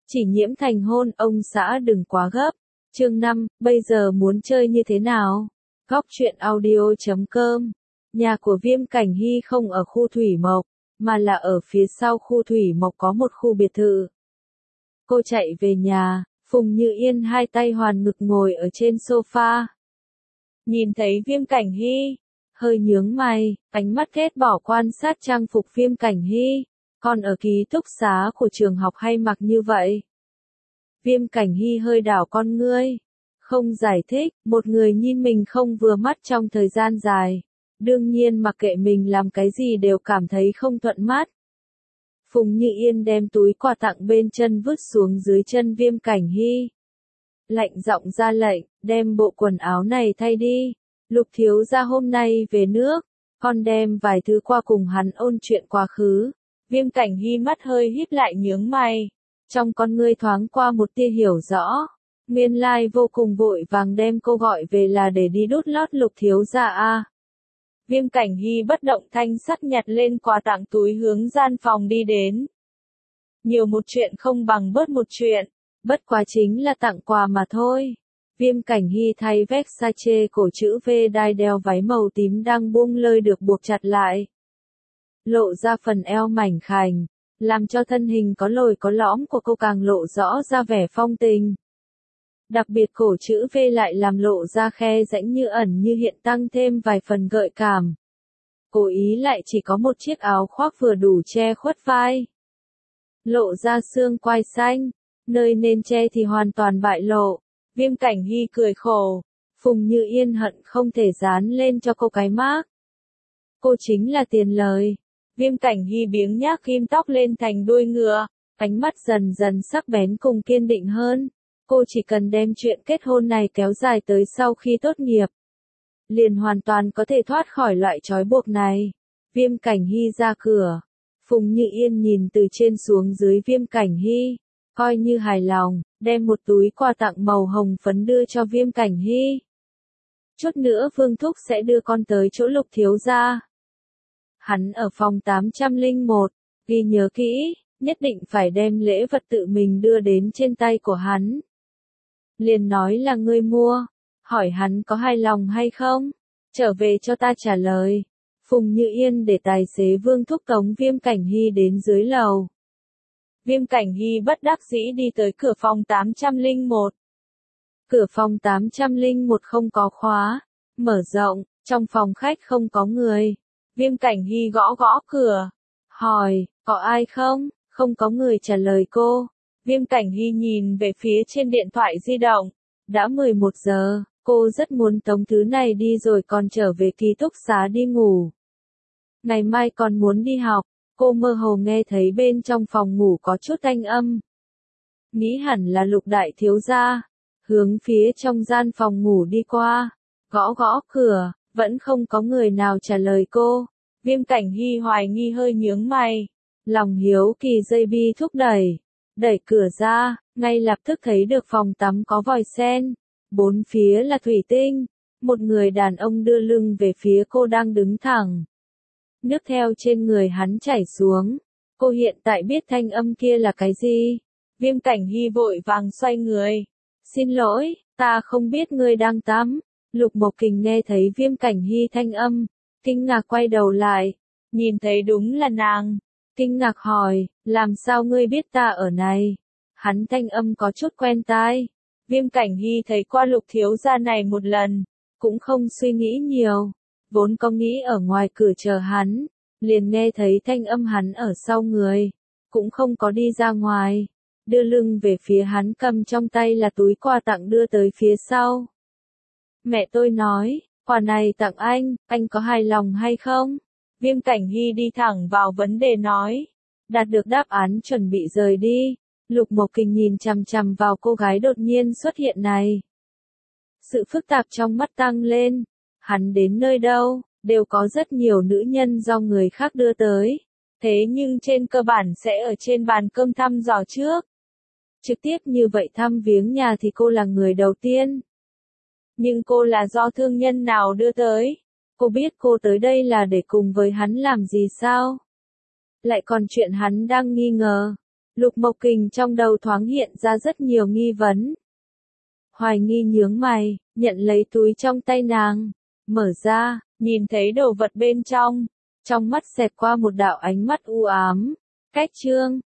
Chỉ nhiễm thành hôn, ông xã đừng quá gấp. Chương 5, bây giờ muốn chơi như thế nào? Góc truyện audio.com. Nhà của Viêm Cảnh Hy không ở khu Thủy Mộc, mà là ở phía sau khu Thủy Mộc có một khu biệt thự. Cô chạy về nhà, Phùng Như Yên hai tay hoàn ngực ngồi ở trên sofa. Nhìn thấy Viêm Cảnh Hy, hơi nhướng mày, ánh mắt ghét bỏ quan sát trang phục Viêm Cảnh Hy. Con ở ký túc xá của trường học hay mặc như vậy? Viêm Cảnh Hy hơi đảo con ngươi. Không giải thích, một người nhìn mình không vừa mắt trong thời gian dài. Đương nhiên mặc kệ mình làm cái gì đều cảm thấy không thuận mắt. Phùng Như Yên đem túi quà tặng bên chân vứt xuống dưới chân Viêm Cảnh Hy. Lạnh giọng ra lệnh, đem bộ quần áo này thay đi. Lục thiếu gia hôm nay về nước, con đem vài thứ qua cùng hắn ôn chuyện quá khứ. Viêm Cảnh Hy mắt hơi híp lại nhướng mày. Trong con ngươi thoáng qua một tia hiểu rõ. Nguyên lai vô cùng vội vàng đem cô gọi về là để đi đút lót Lục thiếu gia a. Viêm Cảnh Hy bất động thanh sắc nhặt lên quà tặng túi hướng gian phòng đi đến. Nhiều một chuyện không bằng bớt một chuyện, bất quá chính là tặng quà mà thôi. Viêm Cảnh Hy thay Versace cổ chữ V đai đeo váy màu tím đang buông lơi được buộc chặt lại. Lộ ra phần eo mảnh khảnh, làm cho thân hình có lồi có lõm của cô càng lộ rõ ra vẻ phong tình. Đặc biệt cổ chữ V lại làm lộ ra khe rãnh như ẩn như hiện tăng thêm vài phần gợi cảm. Cố ý lại chỉ có một chiếc áo khoác vừa đủ che khuất vai. Lộ ra xương quai xanh, nơi nên che thì hoàn toàn bại lộ. Viêm Cảnh Hy cười khổ, Phùng Như Yên hận không thể dán lên cho cô cái mác. Cô chính là tiền lời. Viêm Cảnh Hy biếng nhác ghim tóc lên thành đuôi ngựa, ánh mắt dần dần sắc bén cùng kiên định hơn. Cô chỉ cần đem chuyện kết hôn này kéo dài tới sau khi tốt nghiệp, liền hoàn toàn có thể thoát khỏi loại trói buộc này. Viêm Cảnh Hy ra cửa, Phùng Như Yên nhìn từ trên xuống dưới Viêm Cảnh Hy, coi như hài lòng, đem một túi quà tặng màu hồng phấn đưa cho Viêm Cảnh Hy. Chút nữa Vương Thúc sẽ đưa con tới chỗ Lục thiếu gia. Hắn ở phòng 801, ghi nhớ kỹ, nhất định phải đem lễ vật tự mình đưa đến trên tay của hắn. Liền nói là ngươi mua, hỏi hắn có hài lòng hay không, trở về cho ta trả lời. Phùng Như Yên để tài xế Vương Thúc tống Viêm Cảnh Hy đến dưới lầu. Viêm Cảnh Hy bất đắc dĩ đi tới cửa phòng 801. Cửa phòng 801 không có khóa, mở rộng, trong phòng khách không có người. Viêm Cảnh Hy gõ gõ cửa, hỏi, có ai không? Không có người trả lời cô. Viêm Cảnh Hy nhìn về phía trên điện thoại di động. Đã 11 giờ, cô rất muốn tống thứ này đi rồi còn trở về ký túc xá đi ngủ. Ngày mai còn muốn đi học, cô mơ hồ nghe thấy bên trong phòng ngủ có chút thanh âm. Nghĩ hẳn là Lục đại thiếu gia, hướng phía trong gian phòng ngủ đi qua, gõ gõ cửa, vẫn không có người nào trả lời cô. Viêm Cảnh Hy hoài nghi hơi nhướng mày, lòng hiếu kỳ dây bi thúc đẩy cửa ra, ngay lập tức thấy được phòng tắm có vòi sen, bốn phía là thủy tinh, một người đàn ông đưa lưng về phía cô đang đứng thẳng. Nước theo trên người hắn chảy xuống, cô hiện tại biết thanh âm kia là cái gì. Viêm Cảnh Hy vội vàng xoay người. Xin lỗi, ta không biết ngươi đang tắm. Lục Mộc Kình nghe thấy Viêm Cảnh Hy thanh âm, kinh ngạc quay đầu lại, nhìn thấy đúng là nàng. Kinh ngạc hỏi, làm sao ngươi biết ta ở này? Hắn thanh âm có chút quen tai. Viêm Cảnh Hy thấy qua Lục thiếu gia này một lần, cũng không suy nghĩ nhiều. Vốn có nghĩ ở ngoài cửa chờ hắn, liền nghe thấy thanh âm hắn ở sau người, cũng không có đi ra ngoài, đưa lưng về phía hắn cầm trong tay là túi quà tặng đưa tới phía sau. Mẹ tôi nói, quà này tặng anh có hài lòng hay không? Viêm Cảnh Hy đi thẳng vào vấn đề nói, đạt được đáp án chuẩn bị rời đi. Lục Mộc Kình nhìn chằm chằm vào cô gái đột nhiên xuất hiện này. Sự phức tạp trong mắt tăng lên. Hắn đến nơi đâu, đều có rất nhiều nữ nhân do người khác đưa tới. Thế nhưng trên cơ bản sẽ ở trên bàn cơm thăm dò trước. Trực tiếp như vậy thăm viếng nhà thì cô là người đầu tiên. Nhưng cô là do thương nhân nào đưa tới? Cô biết cô tới đây là để cùng với hắn làm gì sao? Lại còn chuyện hắn đang nghi ngờ. Lục Mộc Kình trong đầu thoáng hiện ra rất nhiều nghi vấn. Hoài nghi nhướng mày, nhận lấy túi trong tay nàng, mở ra, nhìn thấy đồ vật bên trong mắt xẹt qua một đạo ánh mắt u ám. Cách chương